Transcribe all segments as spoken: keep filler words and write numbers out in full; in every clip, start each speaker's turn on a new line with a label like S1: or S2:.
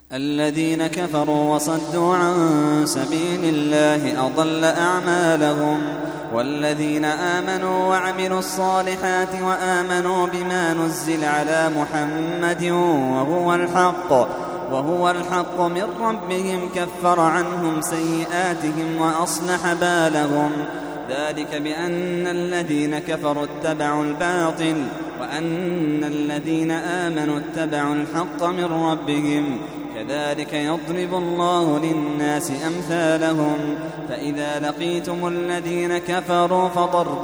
S1: الذين كفروا وصدوا عن سبيل الله أضل أعمالهم. والذين آمنوا وعملوا الصالحات وآمنوا بما نزل على محمد وهو الحق وهو الحق من ربهم كفر عنهم سيئاتهم وأصلح بالهم. ذلك بأن الذين كفروا اتبعوا الباطل وأن الذين آمنوا اتبعوا الحق من ربهم. كذلك يضرب الله للناس أمثالهم. فإذا لقيتم الذين كفروا فضرب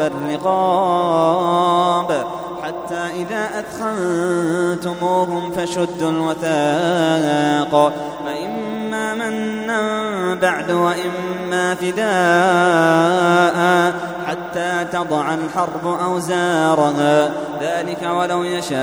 S1: الرقاب حتى إذا أثخنتموهم فشدوا الوثاق فإما منا بعد وإما فداء حتى تضع الحرب أوزارها. ذلك ولو يشاء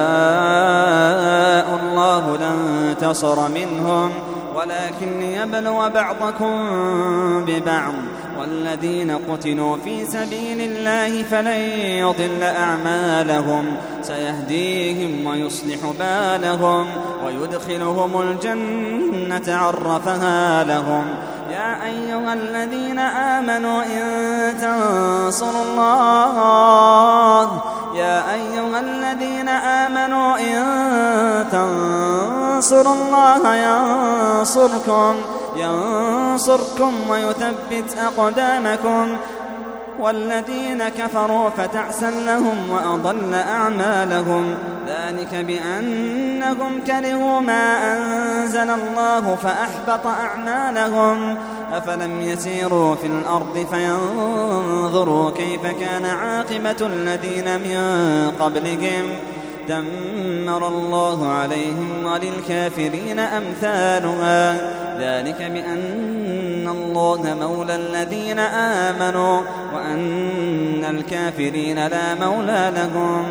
S1: الله لانتصر منهم ولكن ليبلو بعضكم ببعض. والذين قتلوا في سبيل الله فلن يضل أعمالهم سيهديهم ويصلح بالهم ويدخلهم الجنة عرفها لهم. يا أيها الذين آمنوا إن تنصروا الله يا أيها الذين آمنوا إن تنصروا الله ينصركم ينصركم ويثبت أقدامكم. والذين كفروا فتعسا لهم وأضل أعمالهم. ذلك بأنهم كرهوا ما أنزل الله فأحبط أعمالهم. أفلم يسيروا في الأرض فينظروا كيف كان عاقبة الذين من قبلهم دمر الله عليهم وللكافرين أمثالها. ذلك بأن الله مولى الذين آمنوا وأن الكافرين لا مولى لهم.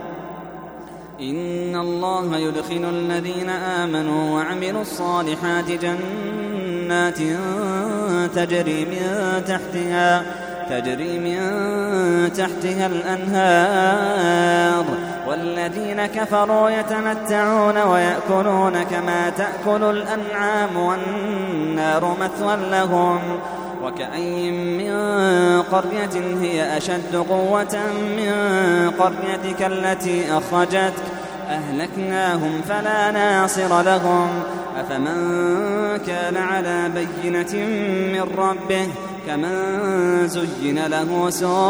S1: إن الله يدخل الذين آمنوا وعملوا الصالحات جنات تجري من تحتها تجري من تحتها الأنهار. والذين كفروا يتمتعون ويأكلون كما تأكل الأنعام والنار مثوى لهم. وكأين من قرية هي أشد قوة من قريتك التي أخرجتك أهلكناهم فلا ناصر لهم. أفمن كان على بينة من ربه كمن زين له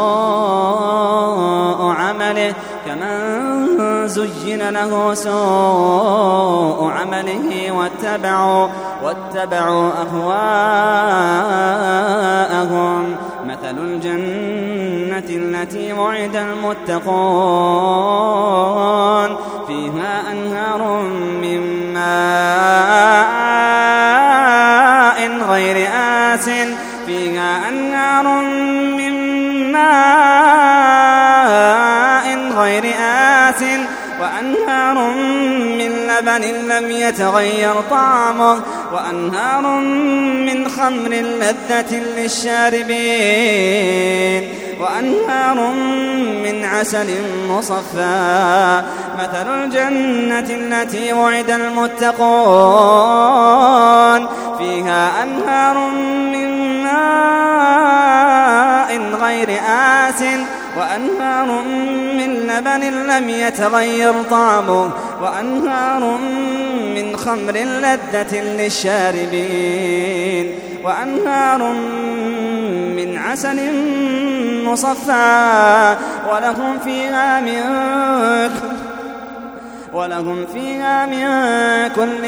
S1: سوء عمله كمن زين له سوء عمله واتبعوا واتبعوا أهواءهم. مثل الجنة التي وعد المتقون فيها أنهار من ماء غير آسن فيها أنهار من ماء غير آسن وأنهار من لبن لم يتغير طعمه وأنهار من خمر لذة للشاربين وأنهار من عسل مصفى. مثل الجنة التي وعد المتقون فيها أنهار من ماء غير آسن وأنهار من لبن لم يتغير طعمه وأنهار من خمر لذة للشاربين وأنهار من عسل مصفى ولهم فيها من ولهم فيها من كل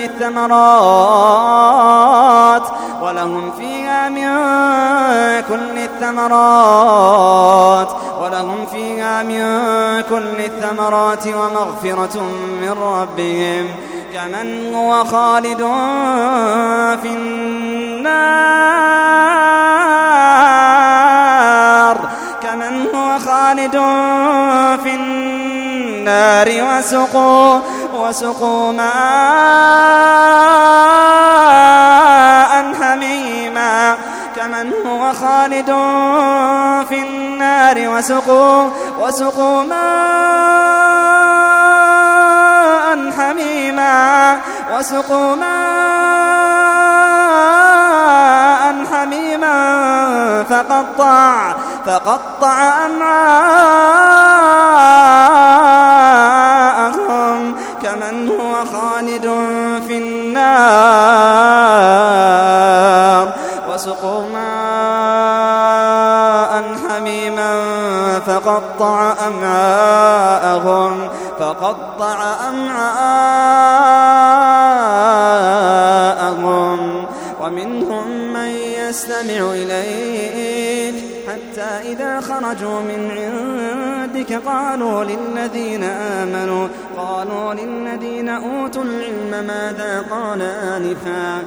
S1: الثمرات ولهم فيها من كل الثمرات ولهم فيها من كل الثمرات ومغفرة من ربهم كمن هو خالد في النار كمن هو خالد في النار وسقوا وسقوا ماء حميما كمن هو خالد في النار وسقوا وسقوا ماء حميما حميما وسقوا ماء حميما فقطع فقطع أمعاءهم كمن هو خالد في النار وسقوا ماء حميما فقطع أمعاءهم فقطع أمعاءهم ومنهم من يستمع إليك حتى إذا خرجوا من عندك قالوا للذين آمنوا قالوا للذين أوتوا العلم ماذا قال آنفا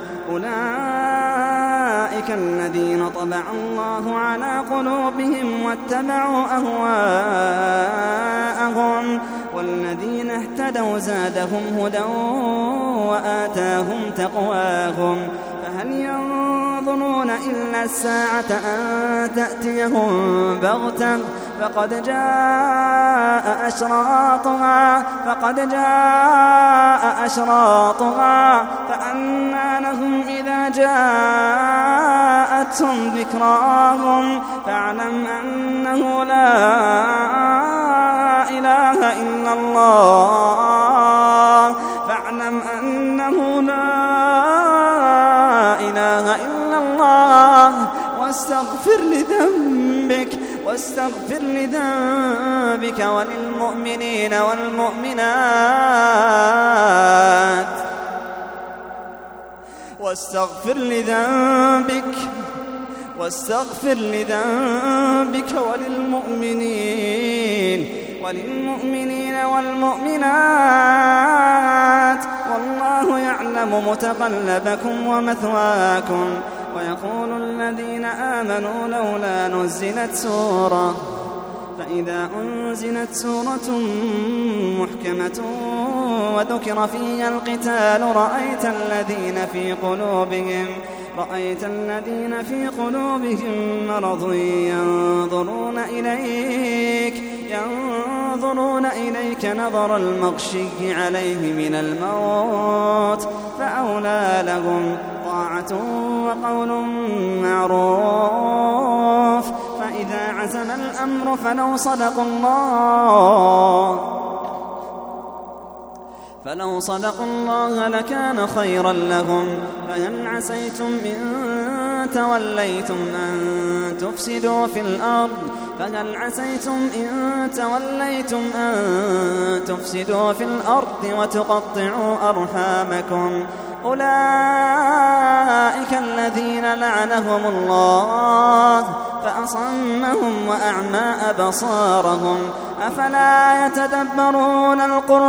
S1: أولئك الذين طبع الله على قلوبهم واتبعوا أهواءهم والذين اهتدوا زادهم هدى وآتاهم تقواهم فهل ينظرون إلا الساعة أن تأتيهم بغتة فقد جاء أشراطها فقد جاء أشراطها فأنى لهم إذا جاءتهم ذكراهم فاعلم أنه لا إله إلا الله فاعلم أنه لا إله إلا الله واستغفر لذنبك واستغفر لذنبك وللمؤمنين والمؤمنات واستغفر لذنبك واستغفر لذنبك وللمؤمنين وللمؤمنين والمؤمنات والله يعلم متقلبكم ومثواكم ويقول الذين آمنوا لولا نزلت سورة فإذا أنزلت سورة محكمة وذكر فيها القتال رأيت الذين في قلوبهم رأيت الذين في قلوبهم مرض ينظرون إليك ينظرون إليك نظر المغشي عليه من الموت فأولى لهم طاعة وقول معروف فإذا عزم الأمر فلو صدقوا الله فلو صدقوا الله لكان خيرا لهم فهل عسيتم إن توليتم أن تفسدوا في الأرض فهل عسيتم إن توليتم أن تفسدوا في الأرض وتقطعوا أرحامكم أولئك الذين لعنهم الله فأصمهم وأعمى أبصارهم أفلا يتدبرون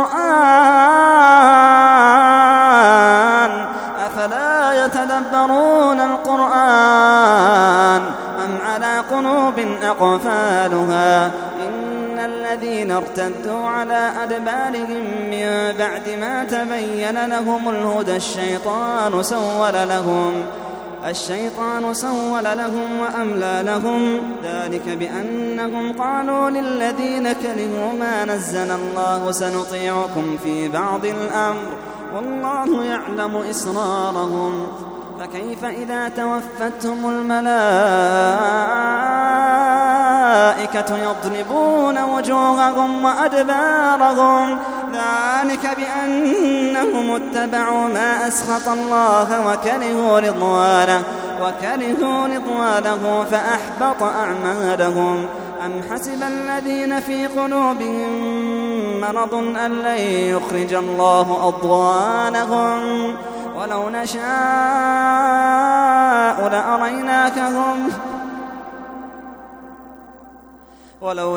S1: القرآن أفلا يتدبرون القرآن أم على قلوب أقفالها إن الذين ارتدوا على أدبارهم من بعد ما تبين لهم الهدى الشيطان سول لهم الشيطان سول لهم وأملى لهم ذلك بأنهم قالوا للذين كرهوا ما نزل الله سنطيعكم في بعض الأمر والله يعلم إسرارهم فكيف إذا توفتهم الملائكة يضربون وجوههم وأدبارهم ذلك بأنهم اتبعوا ما أسخط الله وكرهوا رضوانه وكرهوا رضوانه فأحبط أعمالهم أم حسب الذين في قلوبهم مرض أن لن يخرج الله أضغانهم ولو نشاء لأريناكهم ولو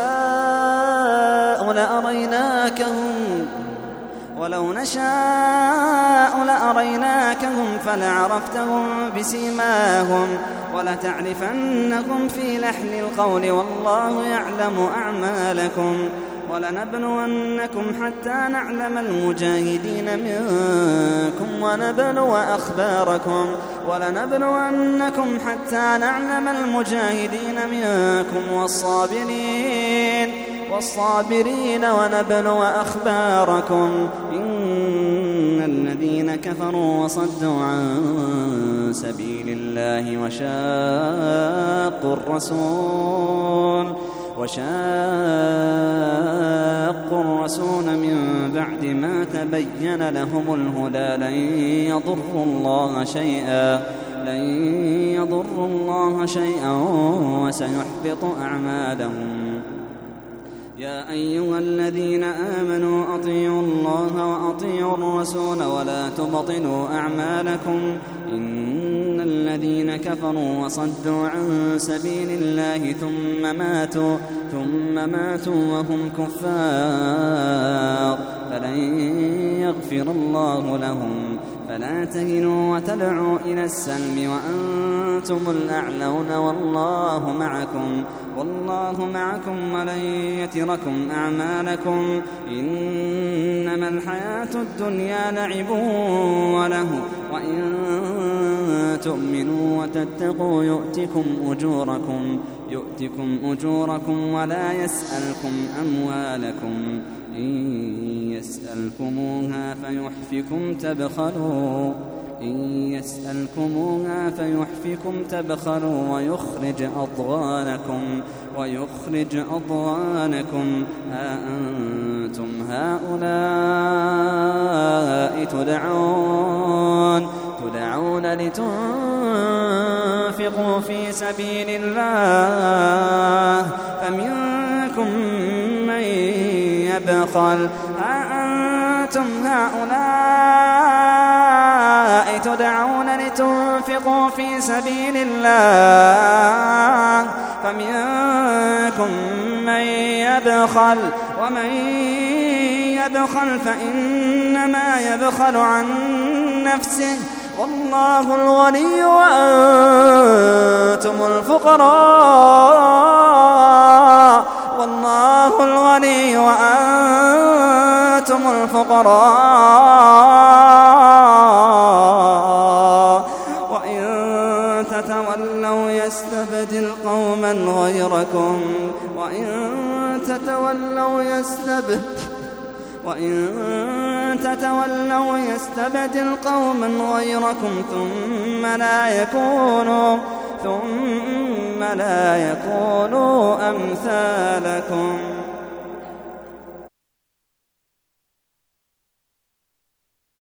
S1: نشاء لأريناكهم ولو نشاء لأريناكهم فلعرفتهم بسيماهم ولتعرفنهم في لحن القول والله يعلم أعمالكم ولنبلونكم حتى نعلم المجاهدين منكم ونبلو أخباركم ولنبلونكم حتى نعلم المجاهدين منكم والصابرين والصابرين ونبلو أخباركم إن الذين كفروا وصدوا عن سبيل الله وشاقوا الرسول وشاقوا الرسول من بعد ما تبين لهم الهدى لن يضروا الله شيئا لن يضروا الله شيئا وسيحبط أعمالهم. يا أيها الذين آمنوا أطيعوا الله وأطيعوا الرسول ولا تبطلوا أعمالكم إن الذين كفروا وصدوا عن سبيل الله ثم ماتوا ثم ماتوا وهم كفار فلن يغفر الله لهم. فلا تهنوا وتدعوا إلى السلم وأنتم الأعلون والله معكم والله معكم ولن يتركم أعمالكم. إنما الحياة الدنيا لعب وله وإن تؤمنوا وتتقوا يؤتكم أجوركم يؤتكم أجوركم ولا يسألكم أموالكم. إن يسألكموها فيحفكم تبخلوا إن يسألكموها فيحفكم تبخلوا ويخرج أضغانكم ويخرج أضغانكم. ها أنتم هؤلاء تدعون تدعون لتنفقوا في سبيل الله فمنكم من يبخل. ها أنتم هؤلاء تدعون لتنفقوا في سبيل الله فمنكم من يبخل ومن يبخل فإنما يبخل عن نفسه والله الغني وأنتم الفقراء والله الغني وأنتم الفقراء. وإن تتولوا يستبدل قوما غيركم وإن تتولوا يستبدل وإن تتولوا يستبدل قوما غيركم ثم لا يكونوا ثم لا يكونوا أمثالكم.